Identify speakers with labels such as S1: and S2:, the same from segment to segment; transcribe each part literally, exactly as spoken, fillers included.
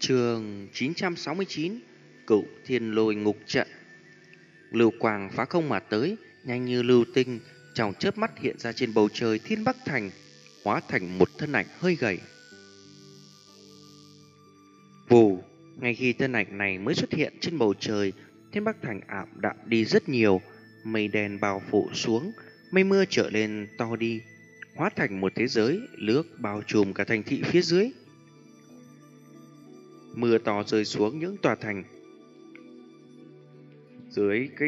S1: Chương chín trăm sáu mươi chín Cửu Thiên Lôi Ngục Trận. Lưu quang phá không mà tới, nhanh như lưu tinh, trong chớp mắt hiện ra trên bầu trời Thiên Bắc Thành, hóa thành một thân ảnh hơi gầy. Vù, ngay khi thân ảnh này mới xuất hiện trên bầu trời, Thiên Bắc Thành ảm đạm đi rất nhiều, mây đen bao phủ xuống, mây mưa trở lên to đi, hóa thành một thế giới nước bao trùm cả thành thị phía dưới. Mưa to rơi xuống những tòa thành. Dưới cái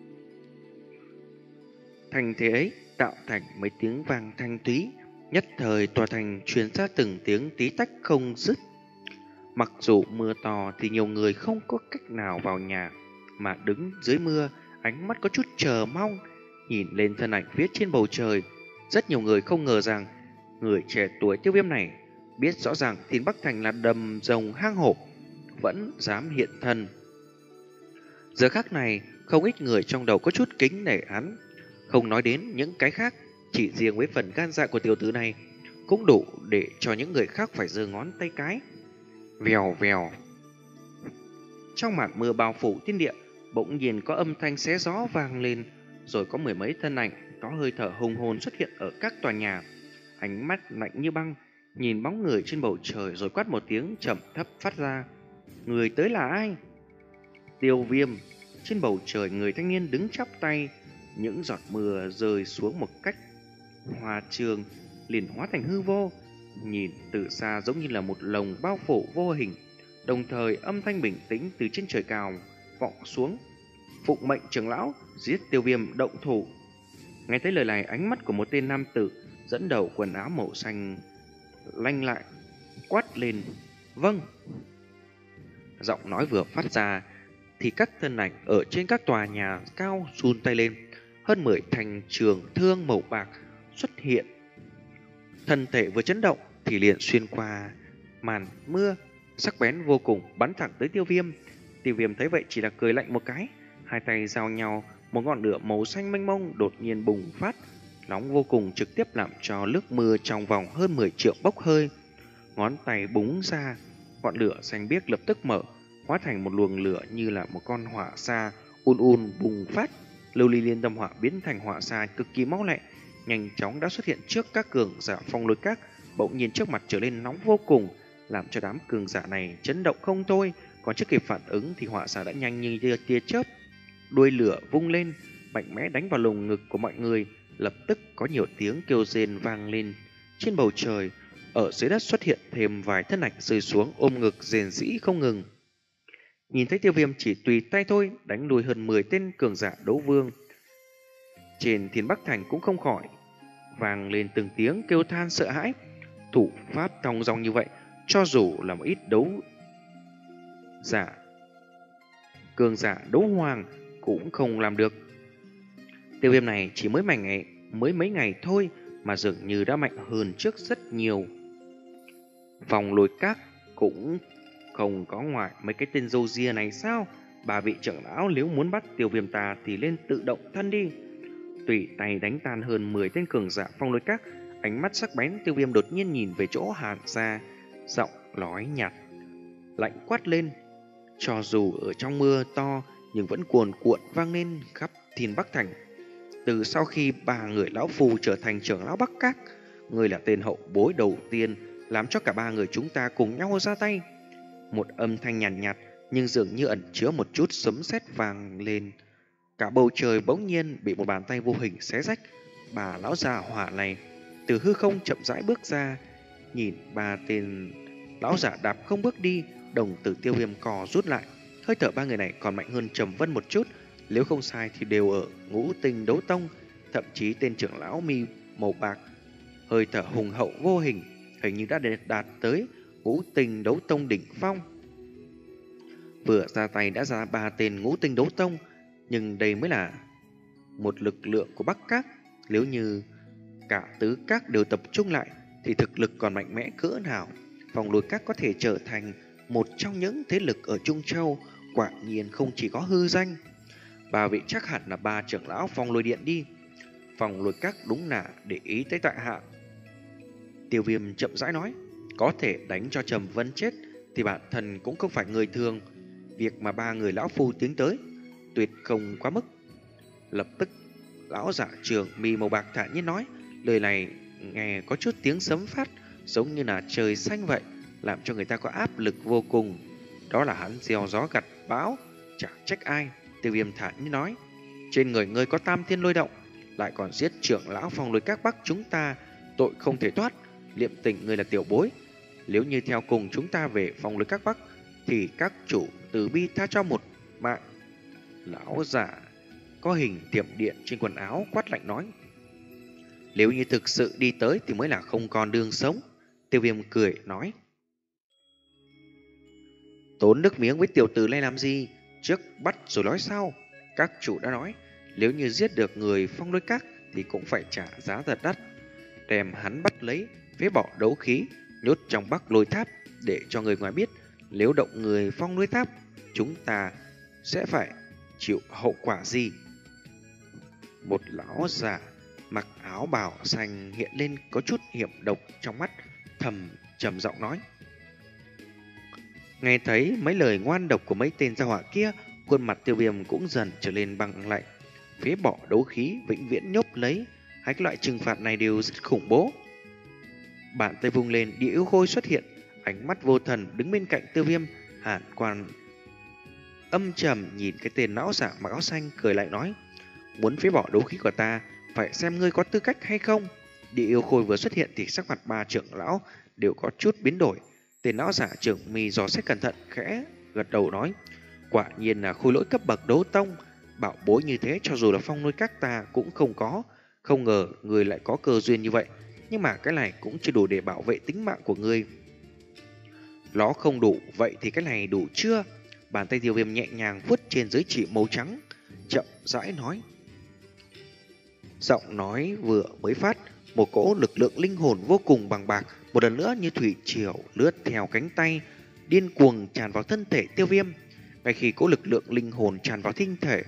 S1: thành thế ấy tạo thành mấy tiếng vang thanh thúy, nhất thời tòa thành truyền ra từng tiếng tí tách không dứt. Mặc dù mưa to thì nhiều người không có cách nào vào nhà, mà đứng dưới mưa, ánh mắt có chút chờ mong, nhìn lên thân ảnh phía trên bầu trời. Rất nhiều người không ngờ rằng người trẻ tuổi Tiêu Viêm này biết rõ ràng Thiên Bắc Thành là đầm rồng hang hổ, vẫn dám hiện thân. Giờ khắc này, không ít người trong đầu có chút kính nể hắn, không nói đến những cái khác, chỉ riêng với phần gan dạ của tiểu tử này cũng đủ để cho những người khác phải giơ ngón tay cái. Vèo vèo. Trong màn mưa bao phủ thiên địa, bỗng nhiên có âm thanh xé gió vang lên, rồi có mười mấy thân ảnh có hơi thở hùng hồn xuất hiện ở các tòa nhà. Ánh mắt lạnh như băng, nhìn bóng người trên bầu trời rồi quát một tiếng trầm thấp phát ra. Người tới là ai? Tiêu Viêm. Trên bầu trời người thanh niên đứng chắp tay, những giọt mưa rơi xuống một cách hòa trường, liền hóa thành hư vô, nhìn từ xa giống như là một lồng bao phủ vô hình. Đồng thời âm thanh bình tĩnh từ trên trời cao vọng xuống. Phụng mệnh trưởng lão, giết Tiêu Viêm, động thủ. Nghe thấy lời này, ánh mắt của một tên nam tử dẫn đầu quần áo màu xanh lanh lại, quát lên. Vâng. Giọng nói vừa phát ra thì các thân ảnh ở trên các tòa nhà cao run tay lên. Hơn mười thanh trường thương màu bạc xuất hiện. Thân thể vừa chấn động thì liền xuyên qua màn mưa, sắc bén vô cùng, bắn thẳng tới Tiêu Viêm. Tiêu Viêm thấy vậy chỉ là cười lạnh một cái, hai tay giao nhau, một ngọn lửa màu xanh mênh mông đột nhiên bùng phát, nóng vô cùng, trực tiếp làm cho nước mưa trong vòng hơn mười triệu bốc hơi. Ngón tay búng ra, ngọn lửa xanh biếc lập tức mở, hóa thành một luồng lửa như là một con hỏa xa un un bùng phát. Lưu ly liên tâm hỏa biến thành hỏa xa cực kỳ máu lẹ, nhanh chóng đã xuất hiện trước các cường giả phong lôi các, bỗng nhiên trước mặt trở nên nóng vô cùng, làm cho đám cường giả này chấn động không thôi. Còn chưa kịp phản ứng thì hỏa xa đã nhanh như tia, tia chớp, đuôi lửa vung lên, mạnh mẽ đánh vào lồng ngực của mọi người. Lập tức có nhiều tiếng kêu rên vang lên trên bầu trời. Ở dưới đất xuất hiện thêm vài thân ảnh rơi xuống ôm ngực rền rĩ không ngừng. Nhìn thấy Tiêu Viêm chỉ tùy tay thôi đánh lùi hơn mười tên cường giả đấu vương, trên Thiên Bắc Thành cũng không khỏi vang lên từng tiếng kêu than sợ hãi. Thủ pháp thong dong như vậy, cho dù là một ít đấu giả cường giả đấu hoàng cũng không làm được. Tiêu Viêm này chỉ mới mấy ngày, mới mấy ngày thôi mà dường như đã mạnh hơn trước rất nhiều. Vòng lôi các cũng không có ngoài mấy cái tên râu ria này sao? Bà vị trưởng lão nếu muốn bắt Tiêu Viêm ta thì lên tự động thân đi. Tùy tay đánh tan hơn mười tên cường giả phong lôi các. Ánh mắt sắc bén Tiêu Viêm đột nhiên nhìn về chỗ Hàn Sa, giọng nói nhạt lạnh quát lên. Cho dù ở trong mưa to nhưng vẫn cuồn cuộn vang lên khắp Thiên Bắc Thành. Từ sau khi ba người lão phù trở thành trưởng lão Bắc Các, người là tên hậu bối đầu tiên làm cho cả ba người chúng ta cùng nhau ra tay. Một âm thanh nhàn nhạt, nhạt nhưng dường như ẩn chứa một chút sấm sét vang lên. Cả bầu trời bỗng nhiên bị một bàn tay vô hình xé rách. Bà lão già hỏa này từ hư không chậm rãi bước ra, nhìn ba tên lão giả đạp không bước đi. Đồng tử Tiêu Viêm cò rút lại, hơi thở ba người này còn mạnh hơn Trầm Vân một chút, nếu không sai thì đều ở ngũ tinh đấu tông. Thậm chí tên trưởng lão mi màu bạc hơi thở hùng hậu vô hình, hình như đã đạt tới ngũ tinh đấu tông đỉnh phong. Vừa ra tay đã ra ba tên ngũ tinh đấu tông, nhưng đây mới là một lực lượng của Bắc Các. Nếu như cả tứ các đều tập trung lại thì thực lực còn mạnh mẽ cỡ nào. Vòng lôi các có thể trở thành một trong những thế lực ở Trung Châu, quả nhiên không chỉ có hư danh. Bà vị chắc hẳn là ba trưởng lão phong lôi điện đi. Vòng lôi các đúng là để ý tới tại hạ. Tiêu Viêm chậm rãi nói. Có thể đánh cho Trầm Vân chết thì bản thân cũng không phải người thường. Việc mà ba người lão phu tiến tới tuyệt không quá mức. Lập tức lão giả trưởng mi màu bạc thản nhiên nói, lời này nghe có chút tiếng sấm phát, giống như là trời xanh vậy, làm cho người ta có áp lực vô cùng. Đó là hắn gieo gió gặt bão, chẳng trách ai. Tiêu Viêm thản nhiên nói, trên người ngươi có tam thiên lôi động, lại còn giết trưởng lão Phong Lôi Các Bắc chúng ta, tội không thể thoát. Liệm Tình ngươi là tiểu bối, nếu như theo cùng chúng ta về Phong Lôi Các Bắc thì các chủ từ bi tha cho một mạng. Lão giả có hình tiệm điện trên quần áo quát lạnh nói, nếu như thực sự đi tới thì mới là không còn đường sống. Tiêu Viêm cười nói, tốn nước miếng với tiểu tử này làm gì, trước bắt rồi nói sau. Các chủ đã nói, nếu như giết được người Phong Lôi Các thì cũng phải trả giá thật đắt. Đem hắn bắt lấy, phế bỏ đấu khí, nhốt trong Bắc Lôi Tháp, để cho người ngoài biết, nếu động người Phong Lôi Tháp, chúng ta sẽ phải chịu hậu quả gì. Một lão già mặc áo bào xanh hiện lên có chút hiểm độc trong mắt, thầm trầm giọng nói. Nghe thấy mấy lời ngoan độc của mấy tên gia hỏa kia, khuôn mặt Tiêu Viêm cũng dần trở lên băng lạnh. Phế bỏ đấu khí, vĩnh viễn nhốt lấy, hai cái loại trừng phạt này đều rất khủng bố. Bàn tay vung lên, Địa Yêu Khôi xuất hiện, ánh mắt vô thần đứng bên cạnh Tiêu Viêm, hàn quan âm trầm nhìn cái tên lão giả mặc áo xanh, cười lại nói, muốn phế bỏ đấu khí của ta, phải xem ngươi có tư cách hay không. Địa Yêu Khôi vừa xuất hiện thì sắc mặt ba trưởng lão đều có chút biến đổi. Tên lão giả trưởng mi dò xét cẩn thận, khẽ gật đầu nói, quả nhiên là khôi lỗi cấp bậc đấu tông, bảo bối như thế cho dù là Phong Lôi Các ta cũng không có. Không ngờ người lại có cơ duyên như vậy, nhưng mà cái này cũng chưa đủ để bảo vệ tính mạng của ngươi. Nó không đủ, vậy thì cái này đủ chưa? Bàn tay Tiêu Viêm nhẹ nhàng vuốt trên giới chỉ màu trắng, chậm rãi nói. Giọng nói vừa mới phát, một cỗ lực lượng linh hồn vô cùng bằng bạc một lần nữa như thủy triều lướt theo cánh tay, điên cuồng tràn vào thân thể Tiêu Viêm. Ngay khi cỗ lực lượng linh hồn tràn vào thân thể,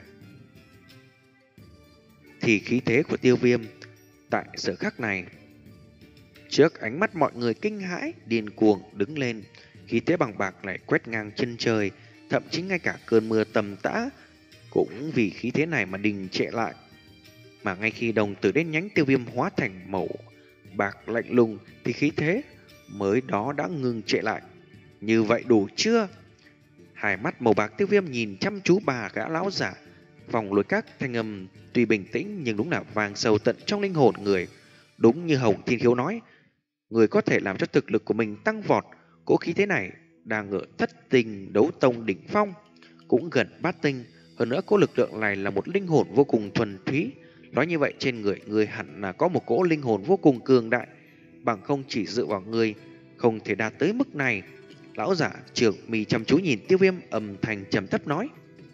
S1: thì khí thế của Tiêu Viêm tại giờ khắc này, trước ánh mắt mọi người kinh hãi, điên cuồng đứng lên. Khí thế bằng bạc lại quét ngang chân trời, thậm chí ngay cả cơn mưa tầm tã cũng vì khí thế này mà đình trệ lại. Mà ngay khi đồng tử đen nhánh Tiêu Viêm hóa thành màu bạc lạnh lùng thì khí thế mới đó đã ngừng trệ lại. Như vậy đủ chưa? Hai mắt màu bạc Tiêu Viêm nhìn chăm chú bà gã lão giả Phong Lôi Các, thanh âm tuy bình tĩnh nhưng đúng là vang sâu tận trong linh hồn người. Đúng như Hồng Thiên Khiếu nói, người có thể làm cho thực lực của mình tăng vọt. Cỗ khí thế này đang ở thất tinh đấu tông đỉnh phong, cũng gần bát tinh. Hơn nữa cỗ lực lượng này là một linh hồn vô cùng thuần túy. Nói như vậy trên người người hẳn là có một cỗ linh hồn vô cùng cường đại, bằng không chỉ dựa vào người không thể đạt tới mức này. Lão giả trưởng mì chăm chú nhìn Tiêu Viêm, âm thanh trầm thấp nói.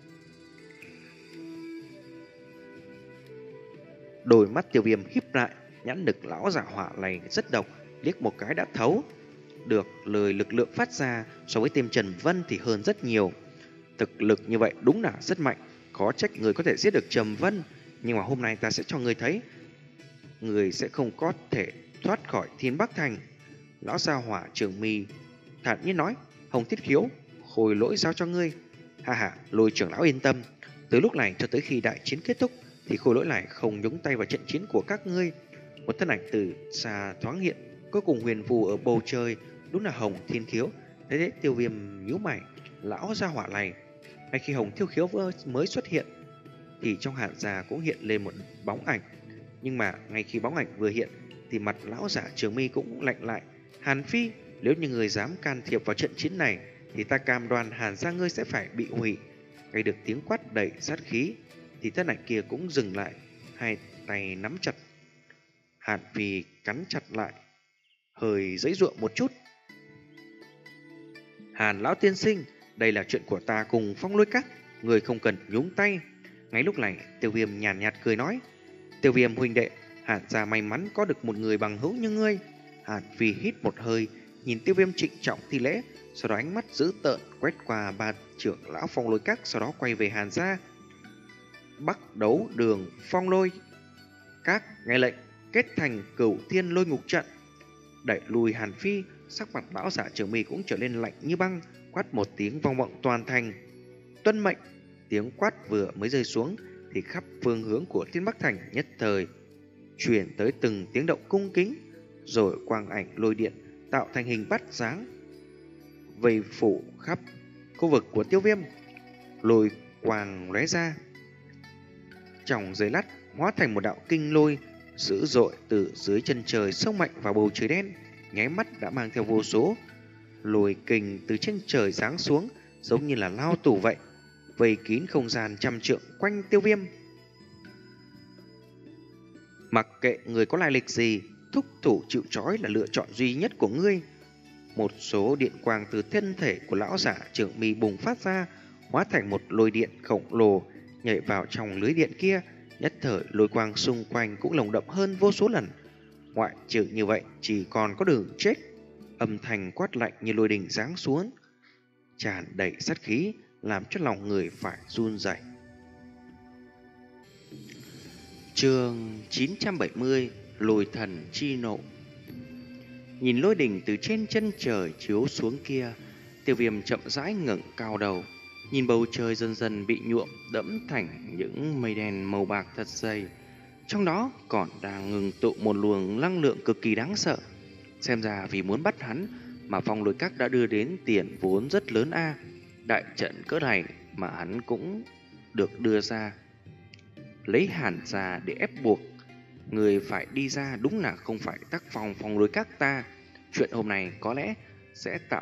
S1: Đôi mắt Tiêu Viêm híp lại, nhãn lực lão giả hỏa này rất độc, liếc một cái đã thấu được lời lực lượng phát ra so với tên Trần Vân thì hơn rất nhiều. Thực lực như vậy đúng là rất mạnh, khó trách người có thể giết được Trầm Vân. Nhưng mà hôm nay ta sẽ cho người thấy, người sẽ không có thể thoát khỏi Thiên Bắc Thành. Lão gia hỏa trưởng mì thản nhiên nói. Hồng Thiết Khiếu, khôi lỗi giao cho ngươi. Ha ha, Lôi trưởng lão yên tâm, từ lúc này cho tới khi đại chiến kết thúc thì khôi lỗi này không nhúng tay vào trận chiến của các ngươi. Một thân ảnh từ xa thoáng hiện, cuối cùng huyền phù ở bầu trời, đúng là Hồng Thiên Khiếu. Thế thế Tiêu Viêm nhíu mày, lão gia hỏa này, ngay khi Hồng Thiên Khiếu mới xuất hiện thì trong hàn già cũng hiện lên một bóng ảnh. Nhưng mà ngay khi bóng ảnh vừa hiện thì mặt lão giả Trường Mi cũng lạnh lại. Hàn Phi, nếu như người dám can thiệp vào trận chiến này thì ta cam đoan Hàn gia ngươi sẽ phải bị hủy. Nghe được tiếng quát đầy sát khí thì thân ảnh kia cũng dừng lại, hai tay nắm chặt. Hàn Phi cắn chặt lại, hơi giãy giụa một chút. Hàn lão tiên sinh, đây là chuyện của ta cùng Phong Lôi Các, người không cần nhúng tay. Ngay lúc này Tiêu Viêm nhàn nhạt, nhạt cười nói. Tiêu Viêm huynh đệ, Hàn gia may mắn có được một người bằng hữu như ngươi. Hàn Phi hít một hơi, nhìn Tiêu Viêm trịnh trọng thi lễ, sau đó ánh mắt dữ tợn quét qua ba trưởng lão Phong Lôi Các, sau đó quay về Hàn gia. Bắc đấu đường Phong Lôi Các nghe lệnh, kết thành Cửu Thiên Lôi Ngục trận, đẩy lùi Hàn Phi, Sắc mặt lão giả Trường Mi cũng trở nên lạnh như băng, quát một tiếng vang vọng toàn thành. Tuân mệnh! Tiếng quát vừa mới rơi xuống thì khắp phương hướng của Thiên Bắc Thành nhất thời truyền tới từng tiếng động cung kính, rồi quang ảnh lôi điện tạo thành hình bát dáng vây phủ khắp khu vực của Tiêu Viêm. Lôi quang lóe ra, trong giây lát hóa thành một đạo kinh lôi dữ dội từ dưới chân trời xông mạnh vào bầu trời đen, nháy mắt đã mang theo vô số lôi kình từ trên trời giáng xuống, giống như là lao tù vậy, vây kín không gian trăm trượng quanh Tiêu Viêm. Mặc kệ người có lai lịch gì, thúc thủ chịu trói là lựa chọn duy nhất của ngươi. Một số điện quang từ thân thể của lão giả Trường Mi bùng phát ra, hóa thành một lôi điện khổng lồ nhảy vào trong lưới điện kia. Nhất thời lôi quang xung quanh cũng lồng đậm hơn vô số lần. Ngoại trừ như vậy chỉ còn có đường chết. Âm thanh quát lạnh như lôi đình giáng xuống, tràn đầy sát khí, làm cho lòng người phải run rẩy. Chương chín trăm bảy mươi: Lôi thần chi nộ. Nhìn lôi đỉnh từ trên chân trời chiếu xuống kia, Tiêu Viêm chậm rãi ngẩng cao đầu, nhìn bầu trời dần dần bị nhuộm đẫm thành những mây đen màu bạc thật dày, trong đó còn đang ngừng tụ một luồng năng lượng cực kỳ đáng sợ. Xem ra vì muốn bắt hắn mà Phong Lôi Các đã đưa đến tiền vốn rất lớn a. À. Đại trận cỡ này mà hắn cũng được đưa ra, lấy Hàn ra để ép buộc người phải đi ra, đúng là không phải tác phong Phong Lôi Các ta. Chuyện hôm nay có lẽ sẽ tạo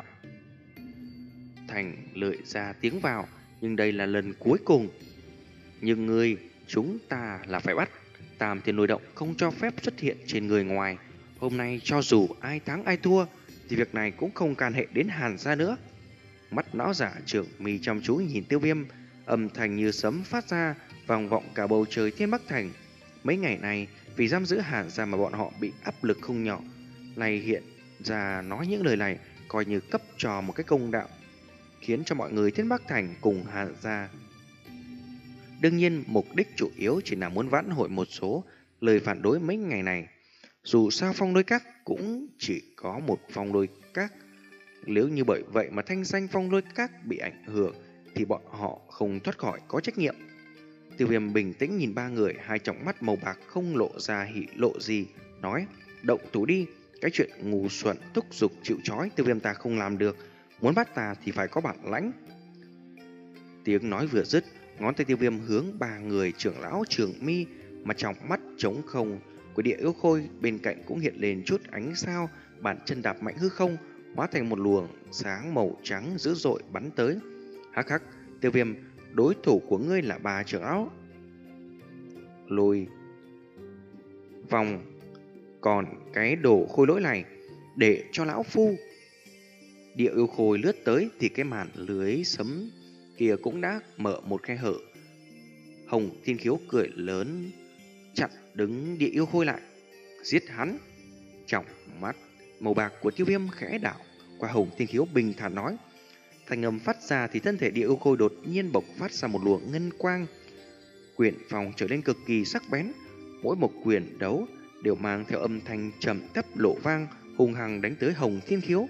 S1: thành lợi ra tiếng vào, nhưng đây là lần cuối cùng. Nhưng người chúng ta là phải bắt. Tam Thiên Lôi Động không cho phép xuất hiện trên người ngoài. Hôm nay cho dù ai thắng ai thua thì việc này cũng không can hệ đến Hàn gia nữa. Mắt lão giả Trường Mi chăm chú nhìn Tiêu Viêm, âm thanh như sấm phát ra, vang vọng cả bầu trời Thiên Bắc Thành. Mấy ngày này vì giam giữ Hàn gia mà bọn họ bị áp lực không nhỏ, này hiện ra nói những lời này coi như cấp cho một cái công đạo, khiến cho mọi người Thiên Bắc Thành cùng Hàn gia. Đương nhiên mục đích chủ yếu chỉ là muốn vãn hồi một số lời phản đối mấy ngày này. Dù sao Phong Lôi Các cũng chỉ có một Phong Lôi Các, nếu như bởi vậy mà thanh danh Phong Lôi Các bị ảnh hưởng thì bọn họ không thoát khỏi có trách nhiệm. Tiêu Viêm bình tĩnh nhìn ba người, hai tròng mắt màu bạc không lộ ra hỉ lộ gì, nói: động thủ đi, cái chuyện ngu xuẩn thúc giục chịu trói Tiêu Viêm ta không làm được, muốn bắt ta thì phải có bản lãnh. Tiếng nói vừa dứt, ngón tay Tiêu Viêm hướng ba người trưởng lão Trường Mi, mà trong mắt trống không của Địa Yêu Khôi bên cạnh cũng hiện lên chút ánh sao, bàn chân đạp mạnh hư không, hóa thành một luồng sáng màu trắng dữ dội bắn tới. Hắc hắc, Tiêu Viêm, đối thủ của ngươi là ba trưởng lão Lôi Vòng, còn cái đồ khôi lỗi này để cho lão phu. Địa Yêu Khôi lướt tới thì cái màn lưới sấm kia cũng đã mở một khe hở. Hồng Thiên Khiếu cười lớn chặn đứng Địa Yêu Khôi lại. Giết hắn! Trong mắt màu bạc của Tiêu Viêm khẽ đảo qua, Hồng Thiên Khiếu bình thản nói. Thanh âm phát ra thì thân thể Địa Yêu Khôi đột nhiên bộc phát ra một luồng ngân quang, quyền phòng trở nên cực kỳ sắc bén, mỗi một quyền đấu đều mang theo âm thanh trầm thấp lộ vang, hung hăng đánh tới Hồng Thiên Khiếu.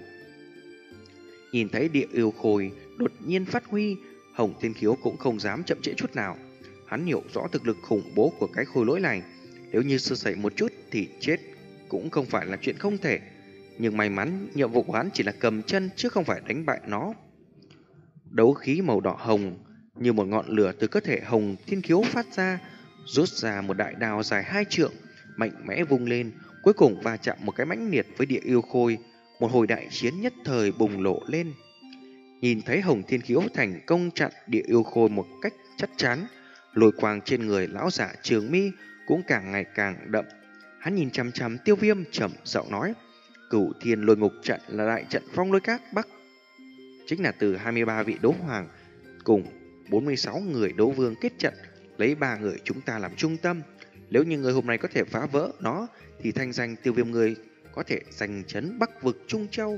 S1: Nhìn thấy Địa Yêu Khôi đột nhiên phát huy, Hồng Thiên Khiếu cũng không dám chậm trễ chút nào. Hắn hiểu rõ thực lực khủng bố của cái khôi lỗi này, nếu như sơ sẩy một chút thì chết cũng không phải là chuyện không thể. Nhưng may mắn nhiệm vụ của hắn chỉ là cầm chân chứ không phải đánh bại nó. Đấu khí màu đỏ hồng như một ngọn lửa từ cơ thể Hồng Thiên Khiếu phát ra, rút ra một đại đao dài hai trượng, mạnh mẽ vung lên, cuối cùng va chạm một cái mãnh liệt với Địa Yêu Khôi. Một hồi đại chiến nhất thời bùng nổ lên. Nhìn thấy Hồng Thiên Khiếu thành công chặn Địa Yêu Khôi một cách chắc chắn, lôi quang trên người lão giả Trường Mi cũng càng ngày càng đậm. Hắn nhìn chằm chằm Tiêu Viêm trầm giọng nói: Cửu Thiên Lôi Ngục trận là đại trận Phong Lôi Các Bắc, chính là từ hai mươi ba vị đấu hoàng cùng bốn mươi sáu người đấu vương kết trận, lấy ba người chúng ta làm trung tâm. Nếu như người hôm nay có thể phá vỡ nó thì thanh danh Tiêu Viêm người có thể giành chấn Bắc vực Trung Châu.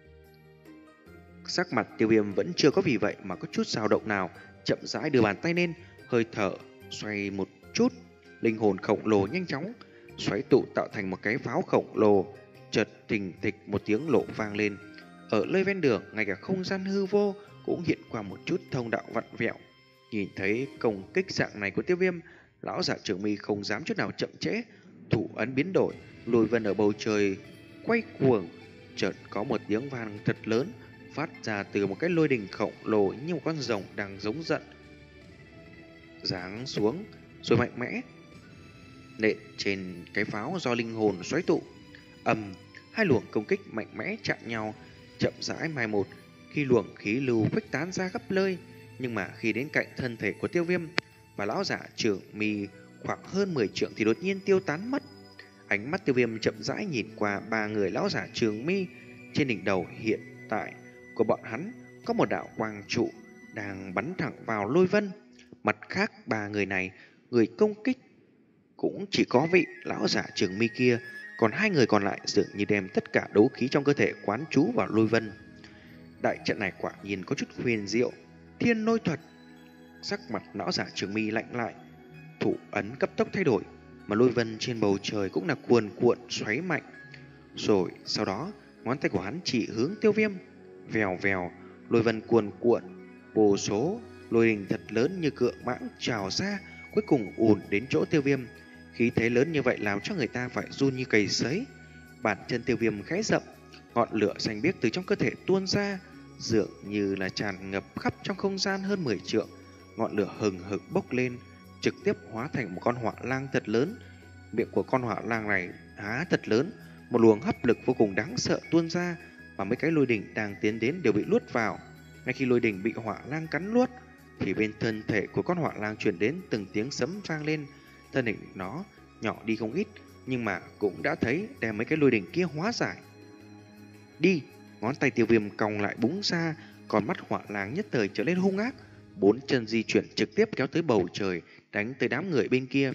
S1: Sắc mặt Tiêu Viêm vẫn chưa có vì vậy mà có chút dao động nào, chậm rãi đưa bàn tay lên, hơi thở xoay một chút, linh hồn khổng lồ nhanh chóng xoáy tụ tạo thành một cái pháo khổng lồ, Chợt thình thịch một tiếng lộ vang lên. Ở nơi ven đường, ngay cả không gian hư vô cũng hiện qua một chút thông đạo vặn vẹo. Nhìn thấy công kích dạng này của Tiêu Viêm, lão giả Trường Mi không dám chút nào chậm trễ, thủ ấn biến đổi, lôi vân ở bầu trời quay cuồng. Chợt có một tiếng vang thật lớn phát ra từ một cái lôi đình khổng lồ như một con rồng đang giống giận, giáng xuống rồi mạnh mẽ nện trên cái pháo do linh hồn xoáy tụ. Ầm, hai luồng công kích mạnh mẽ chạm nhau, chậm rãi mai một. Khi luồng khí lưu khuếch tán ra khắp nơi, nhưng mà khi đến cạnh thân thể của Tiêu Viêm và lão giả Trường Mi khoảng hơn mười trượng thì đột nhiên tiêu tán mất. Ánh mắt Tiêu Viêm chậm rãi nhìn qua ba người lão giả Trường Mi. Trên đỉnh đầu hiện tại của bọn hắn có một đạo quang trụ đang bắn thẳng vào lôi vân. Mặt khác ba người này, người công kích cũng chỉ có vị lão giả Trường Mi kia, còn hai người còn lại dường như đem tất cả đấu khí trong cơ thể quán trú vào lôi vân. Đại trận này quả nhiên có chút huyền diệu, thiên lôi thuật. Sắc mặt lão giả Trường Mi lạnh lại, thủ ấn cấp tốc thay đổi, mà lôi vân trên bầu trời cũng là cuồn cuộn xoáy mạnh. Rồi sau đó ngón tay của hắn chỉ hướng Tiêu Viêm, vèo vèo, lôi vân cuồn cuộn, vô số lôi đình thật lớn như cựa mãng trào ra, cuối cùng ùn đến chỗ Tiêu Viêm. Khí thế lớn như vậy làm cho người ta phải run như cầy sấy. Bàn chân Tiêu Viêm khẽ rậm, ngọn lửa xanh biếc từ trong cơ thể tuôn ra, dường như là tràn ngập khắp trong không gian hơn mười trượng. Ngọn lửa hừng hực bốc lên, trực tiếp hóa thành một con hỏa lang thật lớn. Miệng của con hỏa lang này há thật lớn, một luồng hấp lực vô cùng đáng sợ tuôn ra, và mấy cái lôi đỉnh đang tiến đến đều bị nuốt vào. Ngay khi lôi đỉnh bị hỏa lang cắn nuốt, thì bên thân thể của con hỏa lang truyền đến từng tiếng sấm vang lên. Thân hình nó nhỏ đi không ít, nhưng mà cũng đã thấy đem mấy cái lôi đỉnh kia hóa giải. Đi! Ngón tay Tiêu Viêm cong lại búng ra, còn mắt hỏa lang nhất thời trở lên hung ác, bốn chân di chuyển trực tiếp kéo tới bầu trời, đánh tới đám người bên kia.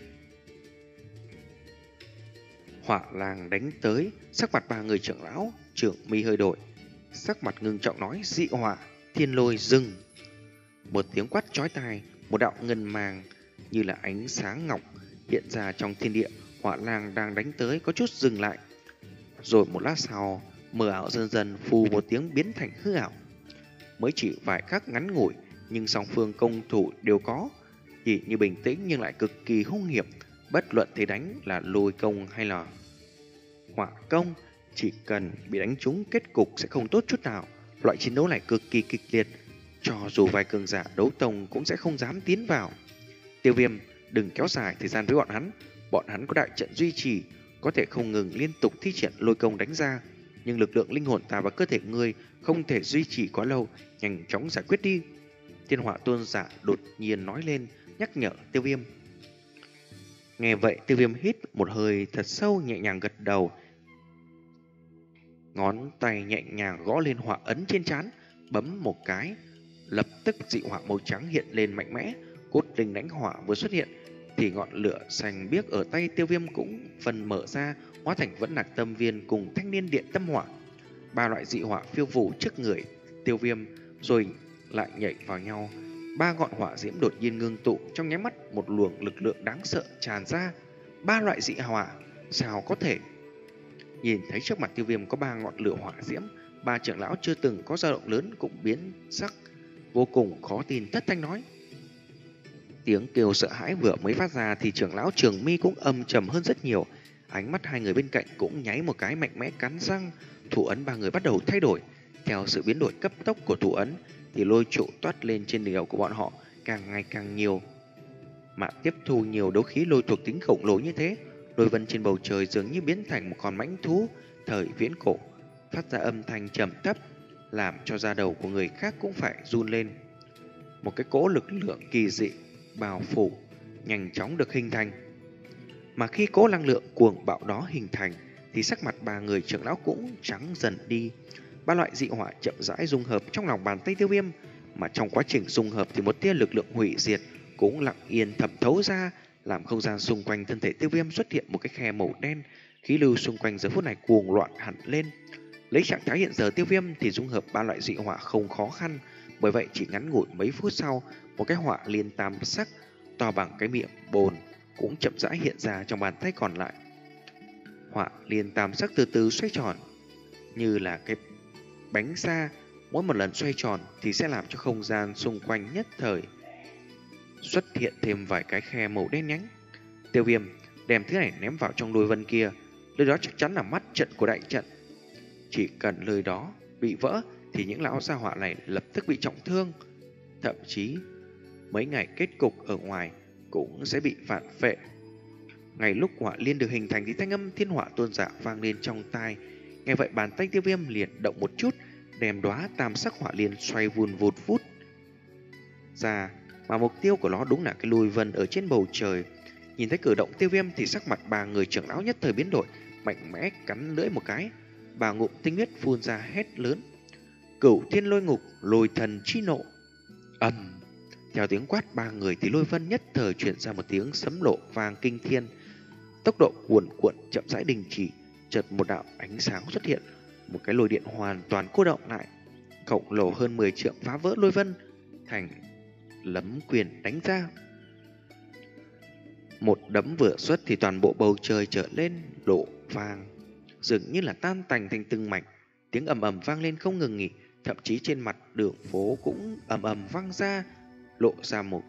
S1: Hỏa lang đánh tới, sắc mặt ba người trưởng lão Trường Mi hơi đổi, sắc mặt ngưng trọng nói: dị hỏa, thiên lôi dừng. Một tiếng quát chói tai, một đạo ngân màng như là ánh sáng ngọc hiện ra trong thiên địa. Hỏa lang đang đánh tới có chút dừng lại, rồi một lát sau mờ ảo dần dần phù một tiếng biến thành hư ảo. Mới chỉ vài khắc ngắn ngủi, nhưng song phương công thủ đều có chỉ như bình tĩnh nhưng lại cực kỳ hung hiểm. Bất luận thế đánh là lôi công hay là hỏa công, chỉ cần bị đánh trúng kết cục sẽ không tốt chút nào. Loại chiến đấu này cực kỳ kịch liệt, cho dù vài cường giả đấu tông cũng sẽ không dám tiến vào. Tiêu Viêm, đừng kéo dài thời gian với bọn hắn. Bọn hắn có đại trận duy trì, có thể không ngừng liên tục thi triển lôi công đánh ra, nhưng lực lượng linh hồn ta và cơ thể ngươi không thể duy trì quá lâu, nhanh chóng giải quyết đi. Thiên Hỏa Tôn giả đột nhiên nói lên, nhắc nhở Tiêu Viêm. Nghe vậy Tiêu Viêm hít một hơi thật sâu, nhẹ nhàng gật đầu, ngón tay nhẹ nhàng gõ lên hỏa ấn trên trán, bấm một cái, lập tức dị hỏa màu trắng hiện lên mạnh mẽ. Cốt linh đánh hỏa vừa xuất hiện thì ngọn lửa xanh biếc ở tay Tiêu Viêm cũng phần mở ra, hóa thành vẫn lạc tâm viên cùng thanh niên điện tâm hỏa. Ba loại dị hỏa phiêu phù trước người Tiêu Viêm rồi lại nhảy vào nhau. Ba ngọn hỏa diễm đột nhiên ngưng tụ, trong nháy mắt một luồng lực lượng đáng sợ tràn ra. Ba loại dị hỏa, sao có thể? Nhìn thấy trước mặt Tiêu Viêm có ba ngọn lửa hỏa diễm, ba trưởng lão chưa từng có dao động lớn cũng biến sắc, vô cùng khó tin thất thanh nói. Tiếng kêu sợ hãi vừa mới phát ra thì trưởng lão Trường Mi cũng âm trầm hơn rất nhiều. Ánh mắt hai người bên cạnh cũng nháy một cái, mạnh mẽ cắn răng. Thủ ấn ba người bắt đầu thay đổi. Theo sự biến đổi cấp tốc của thủ ấn thì lôi trụ toát lên trên đỉnh đầu của bọn họ càng ngày càng nhiều. Mà tiếp thu nhiều đấu khí lôi thuộc tính khổng lồ như thế, lôi vân trên bầu trời dường như biến thành một con mãnh thú thời viễn cổ, phát ra âm thanh trầm thấp, làm cho da đầu của người khác cũng phải run lên. Một cái cỗ lực lượng kỳ dị bao phủ nhanh chóng được hình thành. Mà khi cỗ năng lượng cuồng bạo đó hình thành thì sắc mặt ba người trưởng lão cũng trắng dần đi. Ba loại dị hỏa chậm rãi dung hợp trong lòng bàn tay Tiêu Viêm, mà trong quá trình dung hợp thì một tia lực lượng hủy diệt cũng lặng yên thẩm thấu ra, làm không gian xung quanh thân thể Tiêu Viêm xuất hiện một cái khe màu đen. Khí lưu xung quanh giờ phút này cuồng loạn hẳn lên. Lấy trạng thái hiện giờ Tiêu Viêm thì dung hợp ba loại dị hỏa không khó khăn, bởi vậy chỉ ngắn ngủi mấy phút sau, một cái hỏa liên tam sắc to bằng cái miệng bồn cũng chậm rãi hiện ra trong bàn tay còn lại. Hỏa liên tam sắc từ từ xoay tròn như là cái bánh xa, mỗi một lần xoay tròn thì sẽ làm cho không gian xung quanh nhất thời xuất hiện thêm vài cái khe màu đen nhánh. Tiêu Viêm đem thứ này ném vào trong lôi vân kia, nơi đó chắc chắn là mắt trận của đại trận. Chỉ cần lời đó bị vỡ thì những lão gia hỏa này lập tức bị trọng thương, thậm chí mấy ngày kết cục ở ngoài cũng sẽ bị phản phệ. Ngay lúc hỏa liên được hình thành thì thanh âm thiên hỏa tôn giả vang lên trong tai. Nghe vậy bàn tay Tiêu Viêm liền động một chút, đem đóa tam sắc hỏa liên xoay vùn vụt vút ra, mà mục tiêu của nó đúng là cái lôi vân ở trên bầu trời. Nhìn thấy cử động Tiêu Viêm thì sắc mặt ba người trưởng lão nhất thời biến đổi, mạnh mẽ cắn lưỡi một cái, bà ngụm tinh huyết phun ra hét lớn: Cửu thiên lôi ngục, lôi thần chi nộ! Ầm! Theo tiếng quát ba người thì lôi vân nhất thời chuyển ra một tiếng sấm lộ vang kinh thiên, tốc độ cuồn cuộn chậm rãi đình chỉ. Chợt một đạo ánh sáng xuất hiện, một cái lôi điện hoàn toàn cô động lại, khổng lồ hơn mười trượng phá vỡ lôi vân thành lấm quyền đánh ra. Một đấm vừa xuất thì toàn bộ bầu trời trở lên lộ vang, dường như là tan tành thành từng mảnh. Tiếng ầm ầm vang lên không ngừng nghỉ, thậm chí trên mặt đường phố cũng ầm ầm vang ra, lộ ra một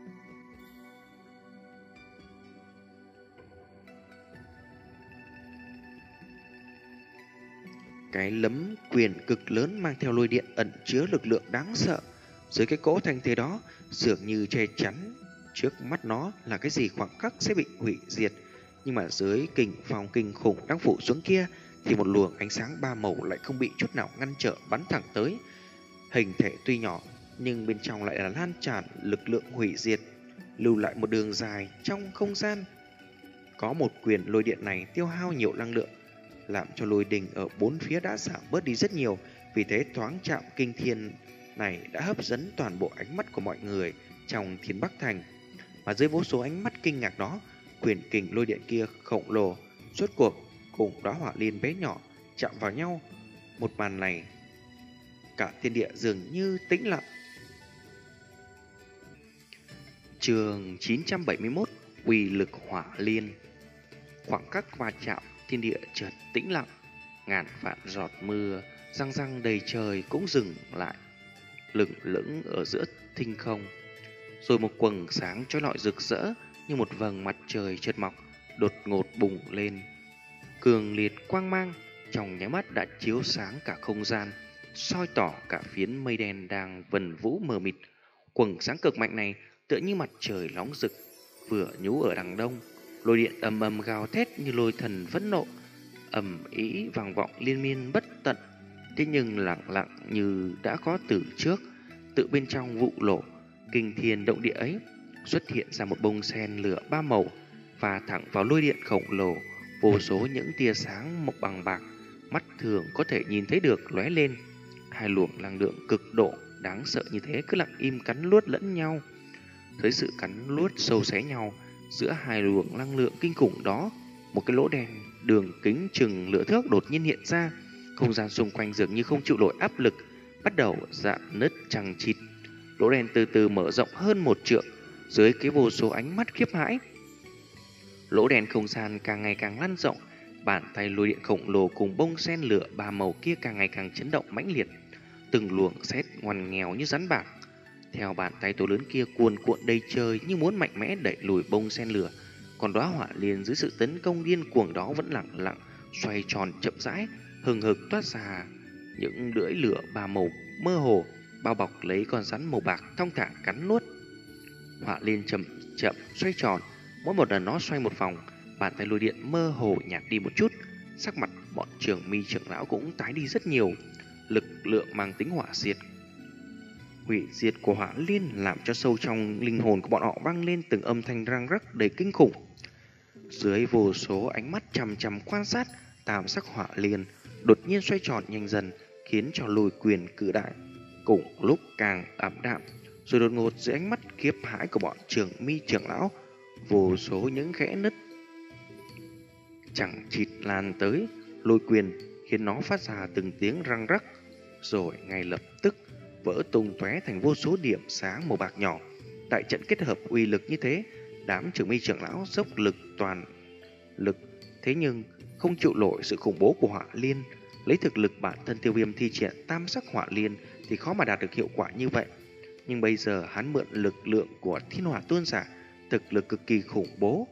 S1: cái lấm quyền cực lớn mang theo lôi điện ẩn chứa lực lượng đáng sợ. Dưới cái cỗ thanh thế đó, dường như che chắn trước mắt nó là cái gì khoảng khắc sẽ bị hủy diệt. Nhưng mà dưới kình phong kinh khủng đang phủ xuống kia thì một luồng ánh sáng ba màu lại không bị chút nào ngăn trở bắn thẳng tới. Hình thể tuy nhỏ nhưng bên trong lại là lan tràn lực lượng hủy diệt, lưu lại một đường dài trong không gian. Có một quyền lôi điện này tiêu hao nhiều năng lượng, làm cho lôi đình ở bốn phía đã giảm bớt đi rất nhiều. Vì thế thoáng chạm kinh thiên này đã hấp dẫn toàn bộ ánh mắt của mọi người trong Thiên Bắc Thành. Mà dưới vô số ánh mắt kinh ngạc đó, quyền kình lôi điện kia khổng lồ rốt cuộc cùng đóa hỏa liên bé nhỏ chạm vào nhau. Một màn này cả thiên địa dường như tĩnh lặng. Chương chín trăm bảy mươi mốt: Uy lực hỏa liên. Khoảng cách va chạm, thiên địa chợt tĩnh lặng, ngàn vạn giọt mưa răng răng đầy trời cũng dừng lại, lững lững ở giữa thinh không. Rồi một quầng sáng chói lọi rực rỡ như một vầng mặt trời chợt mọc, đột ngột bùng lên, cường liệt quang mang trong nháy mắt đã chiếu sáng cả không gian, soi tỏ cả phiến mây đen đang vần vũ mờ mịt. Quầng sáng cực mạnh này tựa như mặt trời nóng rực vừa nhú ở đằng đông. Lôi điện ầm ầm gào thét như lôi thần phẫn nộ, ầm ĩ vang vọng liên miên bất tận. Thế nhưng lặng lặng như đã có từ trước, tự bên trong vụ lộ kinh thiên động địa ấy xuất hiện ra một bông sen lửa ba màu, và thẳng vào lôi điện khổng lồ. Vô số những tia sáng mộc bằng bạc, mắt thường có thể nhìn thấy được lóe lên. Hai luồng năng lượng cực độ đáng sợ như thế cứ lặng im cắn luốt lẫn nhau. Dưới sự cắn luốt sâu xé nhau giữa hai luồng năng lượng kinh khủng đó, một cái lỗ đen đường kính chừng nửa thước đột nhiên hiện ra. Không gian xung quanh dường như không chịu nổi áp lực, bắt đầu rạn nứt chằng chịt. Lỗ đen từ từ mở rộng hơn một trượng. Dưới cái vô số ánh mắt khiếp hãi, lỗ đen không gian càng ngày càng lan rộng. Bàn tay lôi điện khổng lồ cùng bông sen lửa ba màu kia càng ngày càng chấn động mãnh liệt. Từng luồng sét ngoằn nghèo như rắn bạc theo bàn tay to lớn kia cuồn cuộn đầy trời, như muốn mạnh mẽ đẩy lùi bông sen lửa. Còn đóa hỏa liên dưới sự tấn công điên cuồng đó vẫn lặng lặng xoay tròn chậm rãi, hừng hực toát ra những lưỡi lửa ba màu mơ hồ, bao bọc lấy con rắn màu bạc thong thả cắn nuốt. Hỏa liên chậm chậm xoay tròn, mỗi một lần nó xoay một vòng, bàn tay lôi điện mơ hồ nhạt đi một chút. Sắc mặt bọn trưởng mi trưởng lão cũng tái đi rất nhiều. Lực lượng mang tính hỏa diệt, hủy diệt của hỏa liên làm cho sâu trong linh hồn của bọn họ vang lên từng âm thanh răng rắc đầy kinh khủng. Dưới vô số ánh mắt chằm chằm quan sát, tam sắc hỏa liên đột nhiên xoay tròn nhanh dần, khiến cho lôi quyền cử đại cùng lúc càng ảm đạm. Rồi đột ngột dưới ánh mắt khiếp hãi của bọn trưởng mi trưởng lão, vô số những khẽ nứt chẳng chịt lan tới lôi quyền, khiến nó phát ra từng tiếng răng rắc, rồi ngay lập tức vỡ tung tóe thành vô số điểm sáng màu bạc nhỏ. Đại trận kết hợp uy lực như thế, đám trưởng mi trưởng lão dốc lực toàn lực, thế nhưng không chịu nổi sự khủng bố của hỏa liên. Lấy thực lực bản thân Tiêu Viêm thi triển tam sắc hỏa liên thì khó mà đạt được hiệu quả như vậy. Nhưng bây giờ hắn mượn lực lượng của thiên hỏa tôn giả, thực lực cực kỳ khủng bố.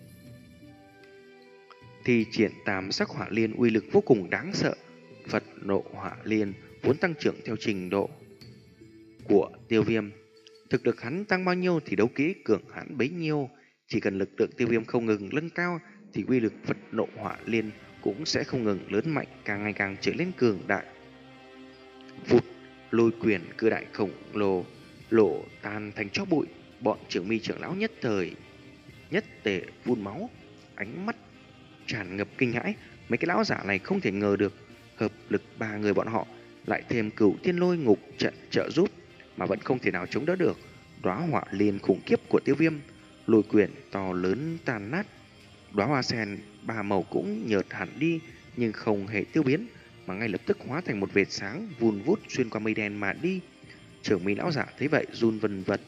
S1: Thi triển tam sắc hỏa liên uy lực vô cùng đáng sợ. Phật nộ hỏa liên vốn tăng trưởng theo trình độ của Tiêu Viêm. Thực lực hắn tăng bao nhiêu thì đấu kỹ cường hắn bấy nhiêu. Chỉ cần lực lượng Tiêu Viêm không ngừng nâng cao thì uy lực Phật nộ hỏa liên cũng sẽ không ngừng lớn mạnh, càng ngày càng trở lên cường đại. Vụt, lôi quyền cự đại khổng lồ lộ tan thành tro bụi. Bọn trưởng mi trưởng lão nhất thời nhất tề phun máu, ánh mắt tràn ngập kinh hãi. Mấy cái lão giả này không thể ngờ được hợp lực ba người bọn họ lại thêm cửu thiên lôi ngục trận trợ giúp mà vẫn không thể nào chống đỡ được đóa hỏa liên khủng khiếp của Tiêu Viêm. Lôi quyền to lớn tàn nát, đóa hoa sen ba màu cũng nhợt hẳn đi, nhưng không hề tiêu biến, mà ngay lập tức hóa thành một vệt sáng vùn vút xuyên qua mây đen mà đi. Trưởng mi lão giả thấy vậy run vần vật,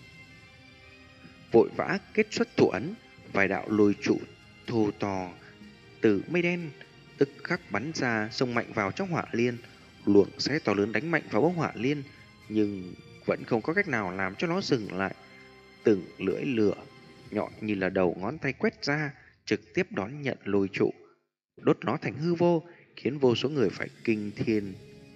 S1: vội vã kết xuất thủ ấn. Vài đạo lôi trụ thô to từ mây đen tức khắc bắn ra, xông mạnh vào trong hỏa liên. Luồng xé to lớn đánh mạnh vào bông hỏa liên, nhưng vẫn không có cách nào làm cho nó dừng lại. Từng lưỡi lửa nhọn như là đầu ngón tay quét ra, trực tiếp đón nhận lôi trụ, đốt nó thành hư vô, khiến vô số người phải kinh thiên.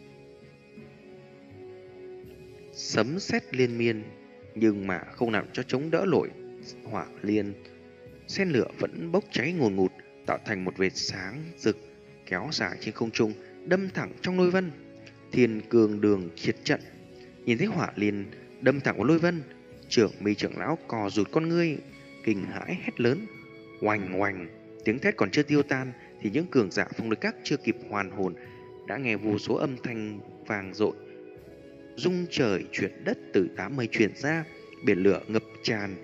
S1: Sấm sét liên miên, nhưng mà không làm cho chống đỡ nổi hỏa liên. Sen lửa vẫn bốc cháy ngùn ngụt, tạo thành một vệt sáng rực kéo dài trên không trung, đâm thẳng trong lôi vân. Thiên Cương Đường triệt trận. Nhìn thấy hỏa liên đâm thẳng vào lôi vân, trưởng mi trưởng lão cò rụt con ngươi, kinh hãi hét lớn. Oành oành, tiếng thét còn chưa tiêu tan thì những cường giả phong lôi các chưa kịp hoàn hồn đã nghe vô số âm thanh vang dội, rung trời chuyển đất từ tám mây truyền ra. Biển lửa ngập tràn,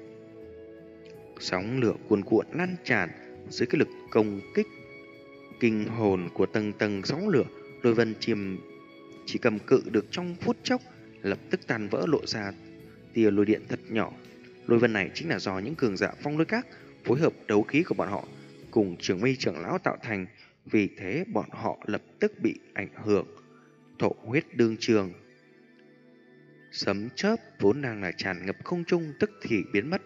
S1: sóng lửa cuồn cuộn lan tràn dưới cái lực công kích kinh hồn của tầng tầng sóng lửa. Lôi vân chìm chỉ cầm cự được trong phút chốc, lập tức tan vỡ, lộ ra tia lôi điện thật nhỏ. Lôi vân này chính là do những cường giả phong lôi các phối hợp đấu khí của bọn họ cùng trưởng mi trưởng lão tạo thành, vì thế bọn họ lập tức bị ảnh hưởng, thổ huyết đương trường. Sấm chớp vốn đang là tràn ngập không trung tức thì biến mất.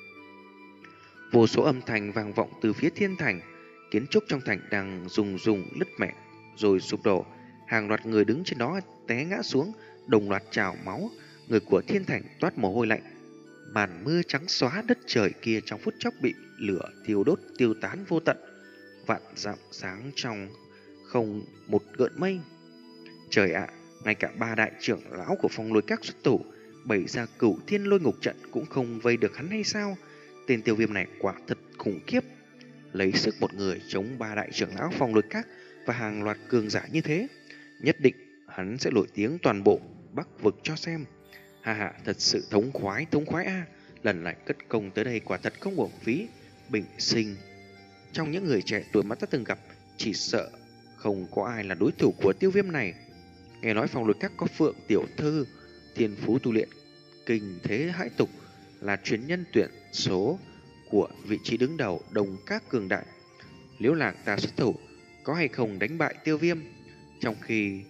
S1: Vô số âm thanh vang vọng từ phía thiên thành, kiến trúc trong thành đang rùng rùng nứt mẻ rồi sụp đổ. Hàng loạt người đứng trên đó té ngã xuống, đồng loạt trào máu. Người của thiên thành toát mồ hôi lạnh. Màn mưa trắng xóa đất trời kia trong phút chốc bị lửa thiêu đốt tiêu tán vô tận. Vạn dặm sáng trong không một gợn mây. Trời ạ, ngay cả ba đại trưởng lão của phong lôi các xuất thủ, bày ra cửu thiên lôi ngục trận cũng không vây được hắn hay sao? Tên Tiêu Viêm này quả thật khủng khiếp, lấy sức một người chống ba đại trưởng lão phong lôi các và hàng loạt cường giả như thế, nhất định hắn sẽ nổi tiếng toàn bộ Bắc vực cho xem. Ha ha, thật sự thống khoái, thống khoái a. Lần này cất công tới đây quả thật không uổng phí. Bình sinh trong những người trẻ tuổi mà ta từng gặp, chỉ sợ không có ai là đối thủ của Tiêu Viêm này. Nghe nói phong lôi các có Phượng tiểu thư, thiên phú tu luyện kinh thế hãi tục, là truyền nhân tuyển số của vị trí đứng đầu đồng các cường đại. Nếu làng ta xuất thủ, có hay không đánh bại Tiêu Viêm? Trong khi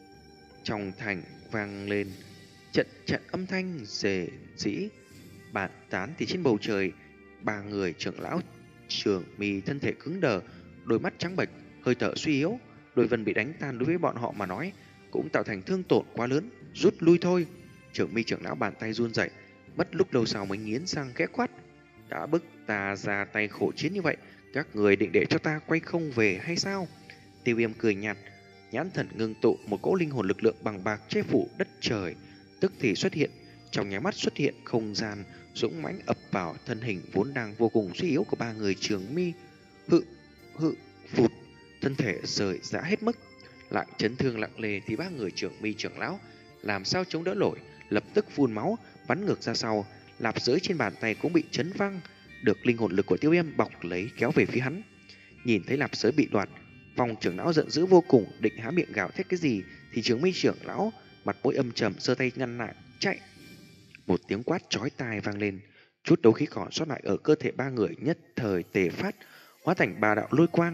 S1: trong thành vang lên trận trận âm thanh rề rĩ bàn tán, thì trên bầu trời ba người trưởng lão trưởng mi thân thể cứng đờ, đôi mắt trắng bệch, hơi thở suy yếu. Đôi vân bị đánh tan đối với bọn họ mà nói cũng tạo thành thương tổn quá lớn, rút lui thôi. Trưởng mi trưởng lão bàn tay run rẩy, mất lúc lâu sau mới nghiến răng khẽ quát. Đã bức ta ra tay khổ chiến như vậy, các người định để cho ta quay không về hay sao? Tiêu Viêm cười nhạt, nhãn thần ngưng tụ, một cỗ linh hồn lực lượng bằng bạc che phủ đất trời tức thì xuất hiện. Trong nháy mắt xuất hiện không gian dũng mãnh ập vào thân hình vốn đang vô cùng suy yếu của ba người trưởng mi. Hự hự phụt, thân thể rời rã hết mức, lại chấn thương lặng lề thì ba người trưởng mi trưởng lão làm sao chống đỡ nổi, lập tức phun máu bắn ngược ra sau. Lạp giới trên bàn tay cũng bị chấn văng, được linh hồn lực của Tiêu Viêm bọc lấy kéo về phía hắn. Nhìn thấy lạp giới bị đoạt, Phong trưởng lão giận dữ vô cùng, định há miệng gào thét cái gì thì trưởng mi trưởng lão mặt mũi âm trầm giơ tay ngăn lại, chạy. Một tiếng quát chói tai vang lên, chút đấu khí còn sót lại ở cơ thể ba người nhất thời tề phát, hóa thành ba đạo lôi quang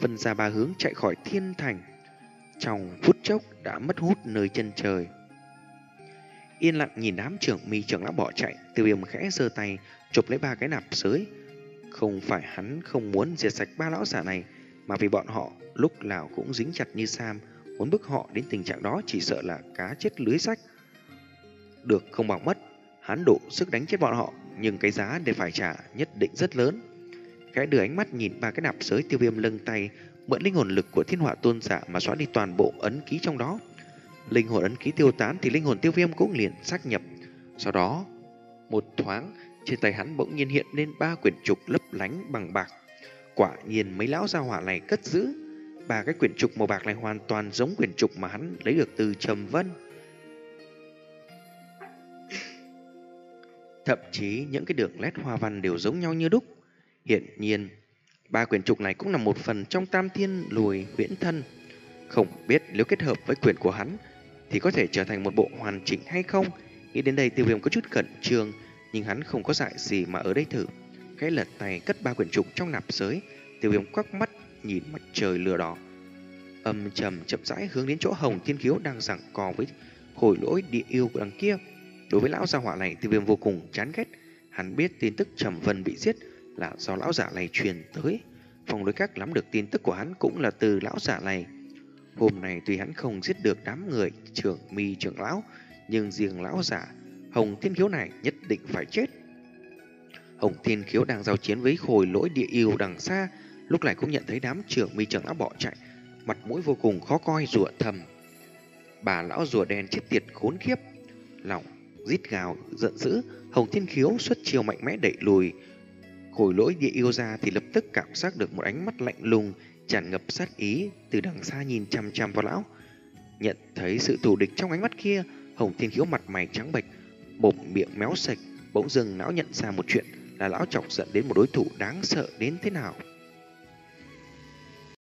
S1: phân ra ba hướng chạy khỏi thiên thành. Trong phút chốc đã mất hút nơi chân trời. Yên lặng nhìn đám trưởng mi trưởng lão bỏ chạy, Tiêu Viêm khẽ giơ tay chụp lấy ba cái nạp giới. Không phải hắn không muốn diệt sạch ba lão giả này, mà vì bọn họ lúc nào cũng dính chặt như Sam, muốn bức họ đến tình trạng đó chỉ sợ là cá chết lưới rách. Được không bằng mất, hắn đủ sức đánh chết bọn họ, nhưng cái giá để phải trả nhất định rất lớn. Khẽ đưa ánh mắt nhìn ba cái nạp giới, Tiêu Viêm lưng tay mượn linh hồn lực của Thiên Hỏa Tôn Giả mà xóa đi toàn bộ ấn ký trong đó. Linh hồn ấn ký tiêu tán thì linh hồn Tiêu Viêm cũng liền xác nhập. Sau đó, một thoáng, trên tay hắn bỗng nhiên hiện lên ba quyển trục lấp lánh bằng bạc. Quả nhiên mấy lão gia hỏa này cất giữ. Ba cái quyển trục màu bạc này hoàn toàn giống quyển trục mà hắn lấy được từ Trầm Vân. Thậm chí những cái đường nét hoa văn đều giống nhau như đúc. Hiển nhiên, ba quyển trục này cũng là một phần trong Tam Thiên Lùi Huyễn Thân. Không biết nếu kết hợp với quyển của hắn thì có thể trở thành một bộ hoàn chỉnh hay không. Nghĩ đến đây, Tiêu Viêm có chút khẩn trương, nhưng hắn không có dại gì mà ở đây thử. Cái lật tay cất ba quyển trục trong nạp giới, Tiêu Viêm quắc mắt nhìn mặt trời lửa đỏ, âm trầm chậm rãi hướng đến chỗ Hồng Thiên Khiếu đang giằng co với Khôi Lỗi Địa Yêu đằng kia. Đối với lão gia hỏa này, Tiêu Viêm vô cùng chán ghét. Hắn biết tin tức Trầm Vân bị giết là do lão giả này truyền tới. Phong Lôi Các nắm được tin tức của hắn cũng là từ lão giả này. Hôm nay tuy hắn không giết được đám người trưởng mi trưởng lão, nhưng riêng lão giả Hồng Thiên Khiếu này nhất định phải chết. Hồng Thiên Khiếu đang giao chiến với Khôi Lỗi Địa Yêu đằng xa, lúc này cũng nhận thấy đám trưởng mi trưởng lão bỏ chạy, mặt mũi vô cùng khó coi rủa thầm. Bà lão rùa đen chết tiệt khốn khiếp. Lòng rít gào giận dữ, Hồng Thiên Khiếu xuất chiêu mạnh mẽ đẩy lùi Khôi Lỗi Địa Yêu ra thì lập tức cảm giác được một ánh mắt lạnh lùng tràn ngập sát ý từ đằng xa nhìn chăm chăm vào lão. Nhận thấy sự thù địch trong ánh mắt kia, Hồng Thiên Khiếu mặt mày trắng bệch, bộp miệng méo sạch. Bỗng dưng lão nhận ra một chuyện, là lão chọc giận đến một đối thủ đáng sợ đến thế nào.